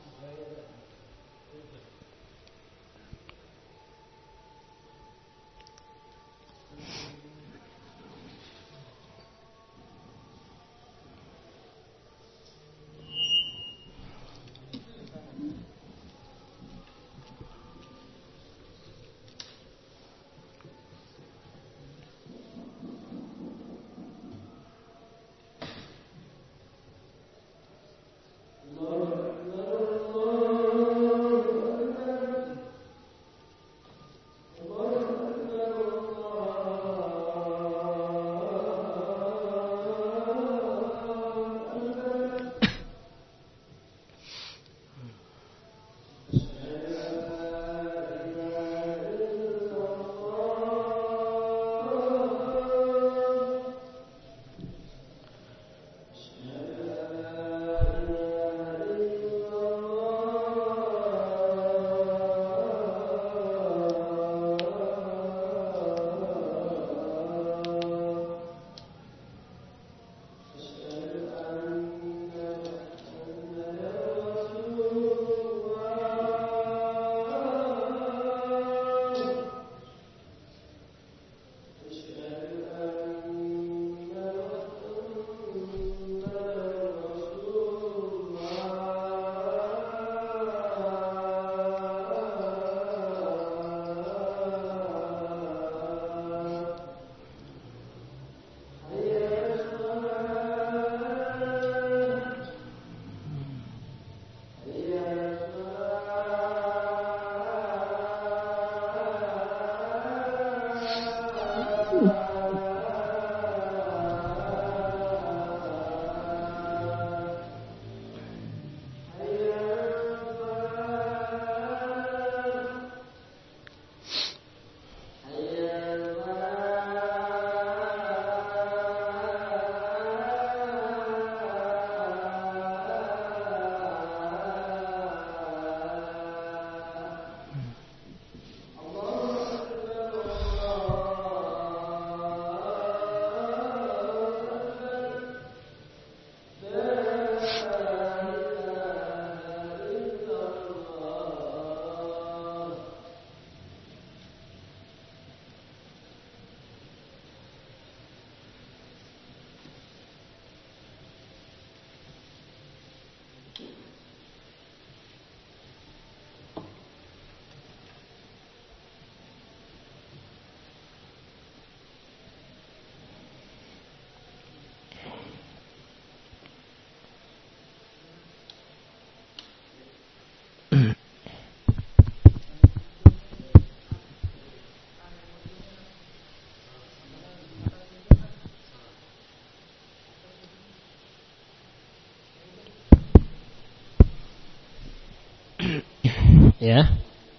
Ya.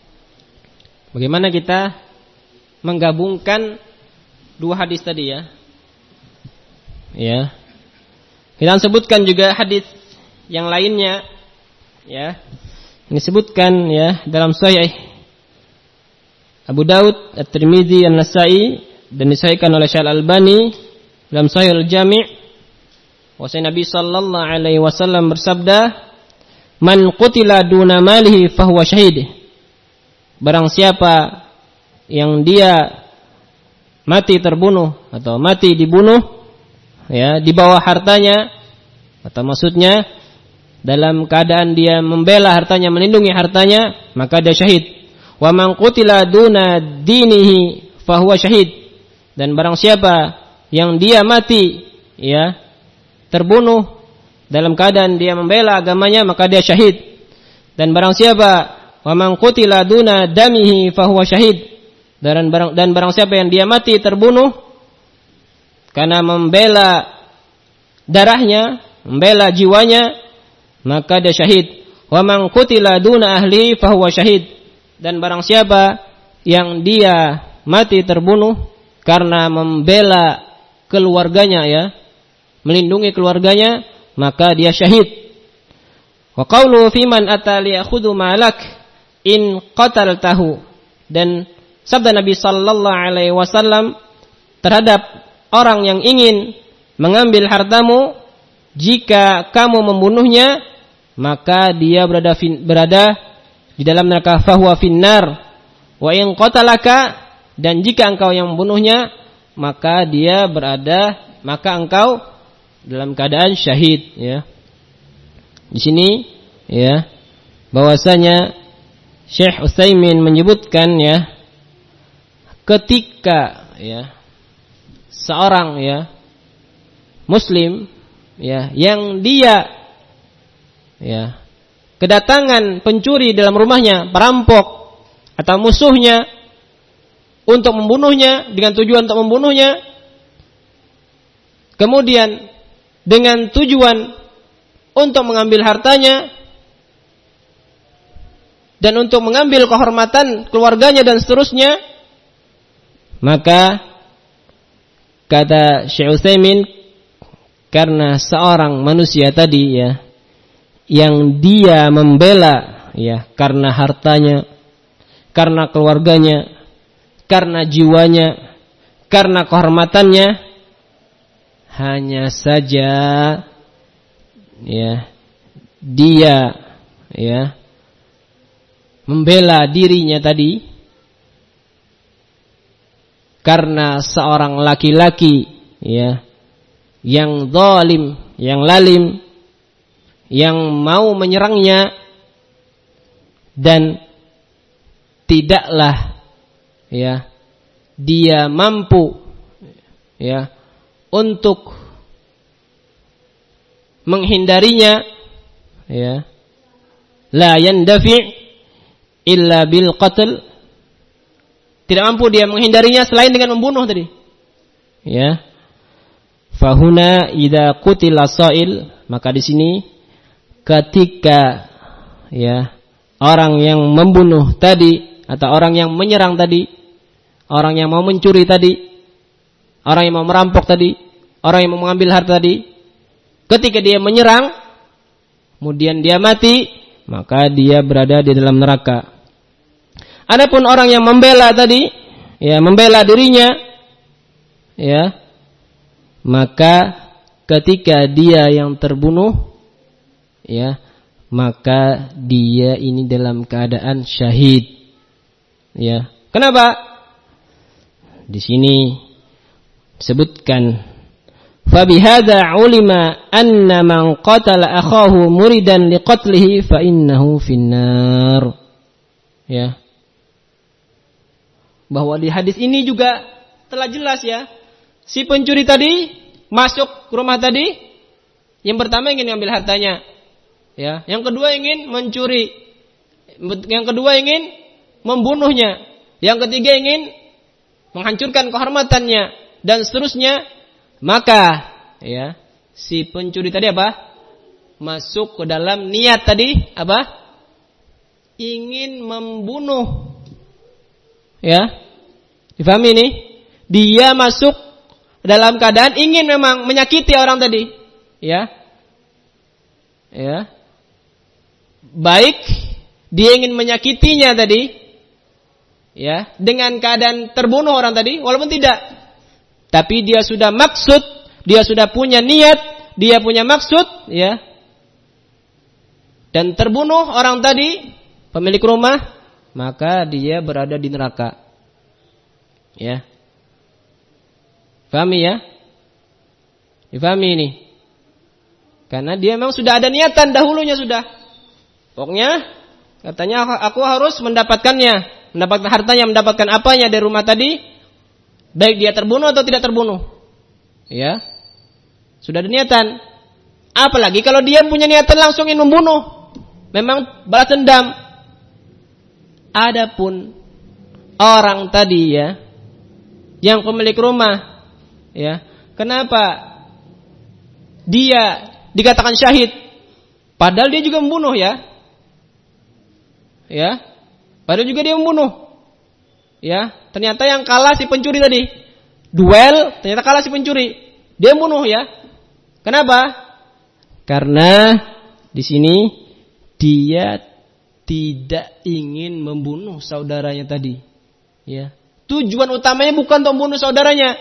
Bagaimana kita menggabungkan dua hadis tadi ya? Ya. Kita sebutkan juga hadis yang lainnya ya. Ini disebutkan ya dalam Sahih Abu Daud, At-Tirmidzi, An-Nasa'i dan disahihkan oleh Syekh Al-Albani dalam Sahih Al-Jami'. Wasai Nabi sallallahu alaihi wasallam bersabda, "Man qutila duna malihi fahuwa syahid." Barang siapa yang dia mati terbunuh atau mati dibunuh ya di bawah hartanya, atau maksudnya dalam keadaan dia membela hartanya, melindungi hartanya, maka dia syahid. Wa man qutila duna dinihi fahuwa syahid. Dan barang siapa yang dia mati ya terbunuh dalam keadaan dia membela agamanya, maka dia syahid. Dan barang siapa wa man qutila duna damihi fahuwa syahid, Dan barang dan barang siapa yang dia mati terbunuh karena membela darahnya, membela jiwanya, maka dia syahid. Wa man qutila duna ahli fahuwa syahid. Dan barang siapa yang dia mati terbunuh karena membela keluarganya, ya, melindungi keluarganya, maka dia syahid. Wa qawlu fi man ata liyakhudhu malak in qataltahu. Dan sabda Nabi sallallahu alaihi wasallam terhadap orang yang ingin mengambil hartamu, jika kamu membunuhnya, maka dia berada berada di dalam neraka, fahuwa finnar. Wa in qatalaka, dan jika engkau yang membunuhnya, maka dia berada maka engkau dalam keadaan syahid, ya. Di sini, ya, bahwasanya Syekh Utsaimin menyebutkan, ya, ketika, ya, seorang, ya, muslim, ya, yang dia, ya, kedatangan pencuri dalam rumahnya, perampok atau musuhnya untuk membunuhnya, dengan tujuan untuk membunuhnya, kemudian dengan tujuan untuk mengambil hartanya dan untuk mengambil kehormatan keluarganya dan seterusnya, maka kata Syekh Utsaimin, karena seorang manusia tadi, ya, yang dia membela, ya, karena hartanya, karena keluarganya, karena jiwanya, karena kehormatannya, hanya saja, ya, dia, ya, membela dirinya tadi karena seorang laki-laki, ya, yang zalim, yang lalim, yang mau menyerangnya, dan tidaklah, ya, dia mampu, ya, untuk menghindarinya, ya, la yandafi' illa bil qatl, tidak mampu dia menghindarinya selain dengan membunuh tadi, ya. Fahuna idza qutila sa'il, maka di sini ketika, ya, orang yang membunuh tadi atau orang yang menyerang tadi, orang yang mau mencuri tadi, orang yang mau merampok tadi, orang yang mau mengambil harta tadi, ketika dia menyerang kemudian dia mati, maka dia berada di dalam neraka. Adapun orang yang membela tadi, ya, membela dirinya, ya, maka ketika dia yang terbunuh, ya, maka dia ini dalam keadaan syahid. Ya, kenapa? Di sini disebutkan, fa bihadza ulima anna man qatala akhahu muridan liqatlihi fa innahu finnar. Ya. Bahwa di hadis ini juga telah jelas, ya, si pencuri tadi masuk ke rumah tadi, yang pertama ingin mengambil hartanya, ya, yang kedua ingin mencuri, yang kedua ingin membunuhnya, yang ketiga ingin menghancurkan kehormatannya, dan seterusnya. Maka, ya, si pencuri tadi apa? Masuk ke dalam niat tadi apa? Ingin membunuh. Ya, difahami ini? Dia masuk dalam keadaan ingin memang menyakiti orang tadi, ya, ya. Baik dia ingin menyakitinya tadi, ya, dengan keadaan terbunuh orang tadi, walaupun tidak, tapi dia sudah maksud, dia sudah punya niat, dia punya maksud, ya, dan terbunuh orang tadi, pemilik rumah, maka dia berada di neraka. Ya. Pahami, ya? Difahami ini. Karena dia memang sudah ada niatan dahulunya sudah. Pokoknya katanya aku harus mendapatkannya, mendapatkan hartanya, mendapatkan apanya dari rumah tadi, baik dia terbunuh atau tidak terbunuh. Ya. Sudah ada niatan. Apalagi kalau dia punya niatan langsung ingin membunuh, memang balas dendam. Adapun orang tadi ya, yang pemilik rumah ya, kenapa dia dikatakan syahid padahal dia juga membunuh ya? Ya. Padahal juga dia membunuh. Ya, ternyata yang kalah si pencuri tadi. Duel, ternyata kalah si pencuri. Dia membunuh ya. Kenapa? Karena di sini dia tidak ingin membunuh saudaranya tadi. Ya. Tujuan utamanya bukan untuk membunuh saudaranya.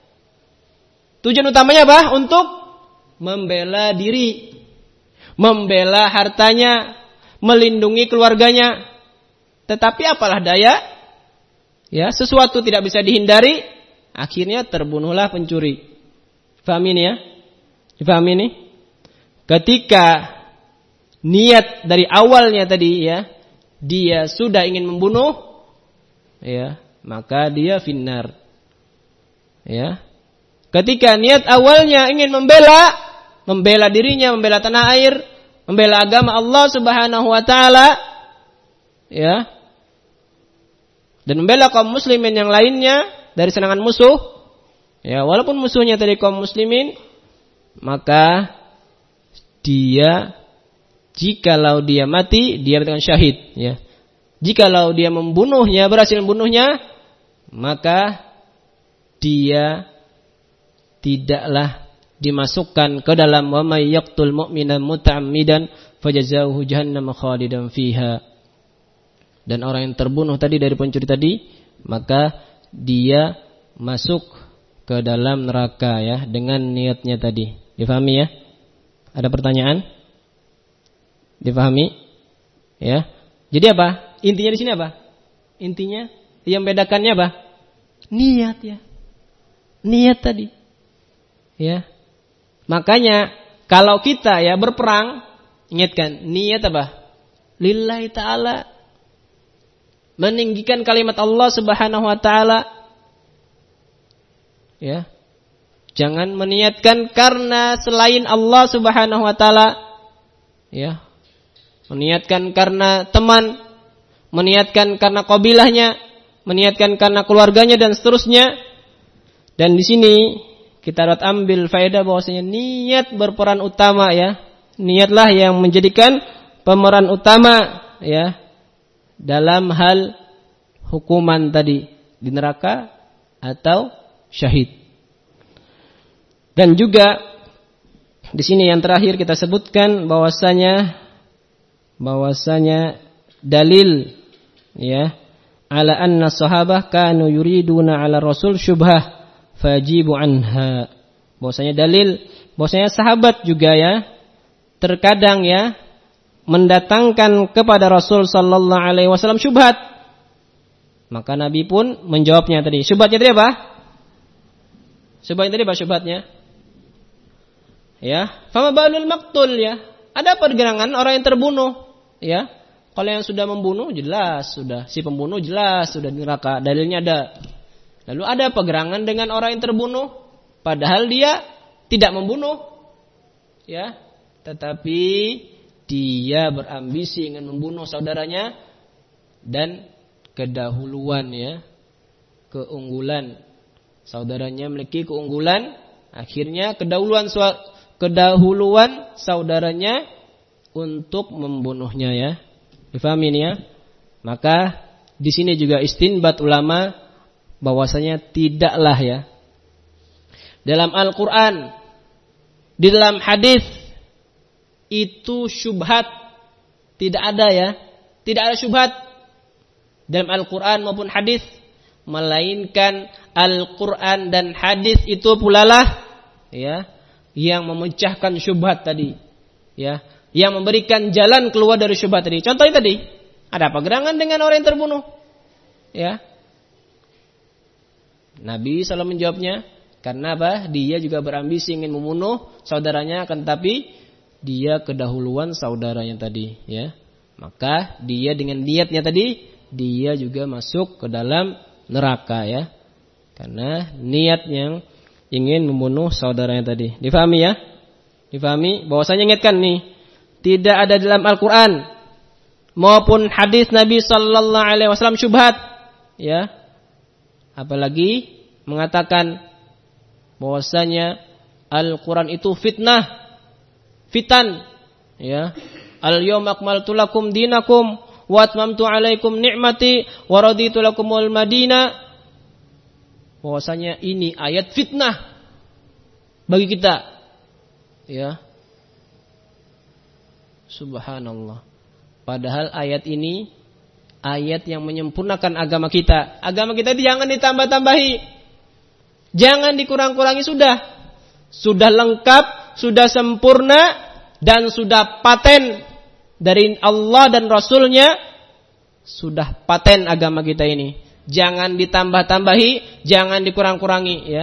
Tujuan utamanya apa? Untuk membela diri, membela hartanya, melindungi keluarganya. Tetapi apalah daya, ya, sesuatu tidak bisa dihindari, akhirnya terbunuhlah pencuri. Paham ini ya? Dipahami ini? Ketika niat dari awalnya tadi ya, dia sudah ingin membunuh, ya, maka dia finnar. Ya. Ketika niat awalnya ingin membela, membela dirinya, membela tanah air, membela agama Allah Subhanahu wa taala, ya, dan membela kaum muslimin yang lainnya dari serangan musuh, ya, walaupun musuhnya dari kaum muslimin, maka dia, jikalau dia mati, dia dikatakan syahid, ya. Jikalau dia membunuhnya, berhasil membunuhnya, maka dia tidaklah dimasukkan ke dalam wa may yaqtul mu'mina muta'ammidan fajazauhu jahannam khalidan fiha. Dan orang yang terbunuh tadi dari pencuri tadi, maka dia masuk ke dalam neraka ya, dengan niatnya tadi. Difahami ya? Ada pertanyaan? Difahami? Ya. Jadi apa? Intinya di sini apa? Intinya yang bedakannya apa? Niat ya. Niat tadi. Ya. Makanya kalau kita ya berperang, ingatkan niat apa? Lillahi ta'ala. Meninggikan kalimat Allah Subhanahu wa taala. Ya. Jangan meniatkan karena selain Allah Subhanahu wa taala. Ya. Meniatkan karena teman, meniatkan karena kabilahnya, meniatkan karena keluarganya dan seterusnya. Dan di sini kita dapat ambil faedah bahwasanya niat berperan utama ya. Niatlah yang menjadikan pemeran utama ya dalam hal hukuman tadi di neraka atau syahid. Dan juga di sini yang terakhir kita sebutkan bahwasanya bahwasanya dalil ya ala anna sahabah kanu yuriduna ala rasul syubhah fajibu anha. Bahwasanya dalil bahwasanya sahabat juga ya terkadang ya mendatangkan kepada Rasul sallallahu alaihi wasallam syubhat. Maka Nabi pun menjawabnya tadi. Syubhatnya tadi apa? Syubhatnya tadi apa syubhatnya? Ya, fama balul maqtul ya. Ada apa gerangan orang yang terbunuh? Ya. Kalau yang sudah membunuh jelas sudah, si pembunuh jelas sudah di neraka, dalilnya ada. Lalu ada apa gerangan dengan orang yang terbunuh padahal dia tidak membunuh? Ya, tetapi dia berambisi ingin membunuh saudaranya dan kedahuluan ya, keunggulan. Saudaranya memiliki keunggulan, akhirnya kedahuluan kedahuluan saudaranya untuk membunuhnya ya. Difahami ini ya? Maka di sini juga istinbat ulama bahwasanya tidaklah ya dalam Al-Qur'an, di dalam hadis itu syubhat, tidak ada ya, tidak ada syubhat dalam Al-Quran maupun hadis, melainkan Al-Quran dan hadis itu pula lah ya yang memecahkan syubhat tadi, ya, yang memberikan jalan keluar dari syubhat tadi. Contohnya tadi, ada apa gerangan dengan orang yang terbunuh? Ya, Nabi shallallahu alaihi wasallam menjawabnya, karena apa? Dia juga berambisi ingin membunuh saudaranya, akan tapi dia kedahuluan saudaranya tadi, ya. Maka dia dengan niatnya tadi, dia juga masuk ke dalam neraka, ya. Karena niat yang ingin membunuh saudaranya tadi. Difahami ya? Difahami bahwasanya ingatkan nih, tidak ada dalam Al-Qur'an maupun hadis Nabi sallallahu alaihi wasallam syubhat ya. Apalagi mengatakan bahwasanya Al-Qur'an itu fitnah, fitan, ya. Al-yawma akmaltu lakum dinakum wa atmamtu 'alaikum ni'mati wa raditu lakumul Madinah. Bahwasanya ini ayat fitnah bagi kita. Ya. Subhanallah. Padahal ayat ini ayat yang menyempurnakan agama kita. Agama kita itu jangan ditambah-tambahi. Jangan dikurang-kurangi, sudah. Sudah lengkap, sudah sempurna, dan sudah paten dari Allah dan Rasulnya. Sudah paten agama kita ini. Jangan ditambah-tambahi, jangan dikurang-kurangi, ya.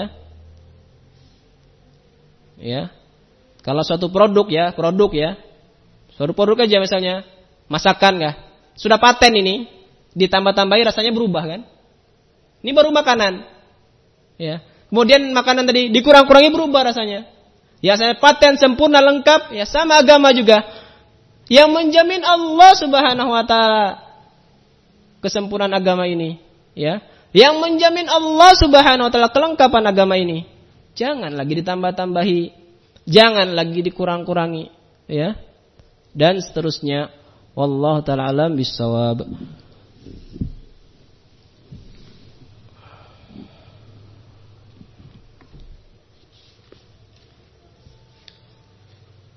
Ya. Kalau suatu produk ya, produk ya. Suatu produk aja misalnya, masakan kah? Sudah paten ini, ditambah-tambahi rasanya berubah kan? Ini baru makanan. Ya. Kemudian makanan tadi dikurang-kurangi berubah rasanya. Ya, saya paten sempurna lengkap, ya sama agama juga. Yang menjamin Allah Subhanahu wa taala kesempurnaan agama ini, ya. Yang menjamin Allah Subhanahu wa taala kelengkapan agama ini. Jangan lagi ditambah-tambahi, jangan lagi dikurang-kurangi, ya. Dan seterusnya. Wallahu ta'ala alam bissawab.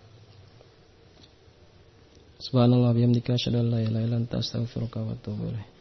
Subhanallah bihamdika asyhadu an la ilaha illa anta astaghfiruka wa atubu ilaik.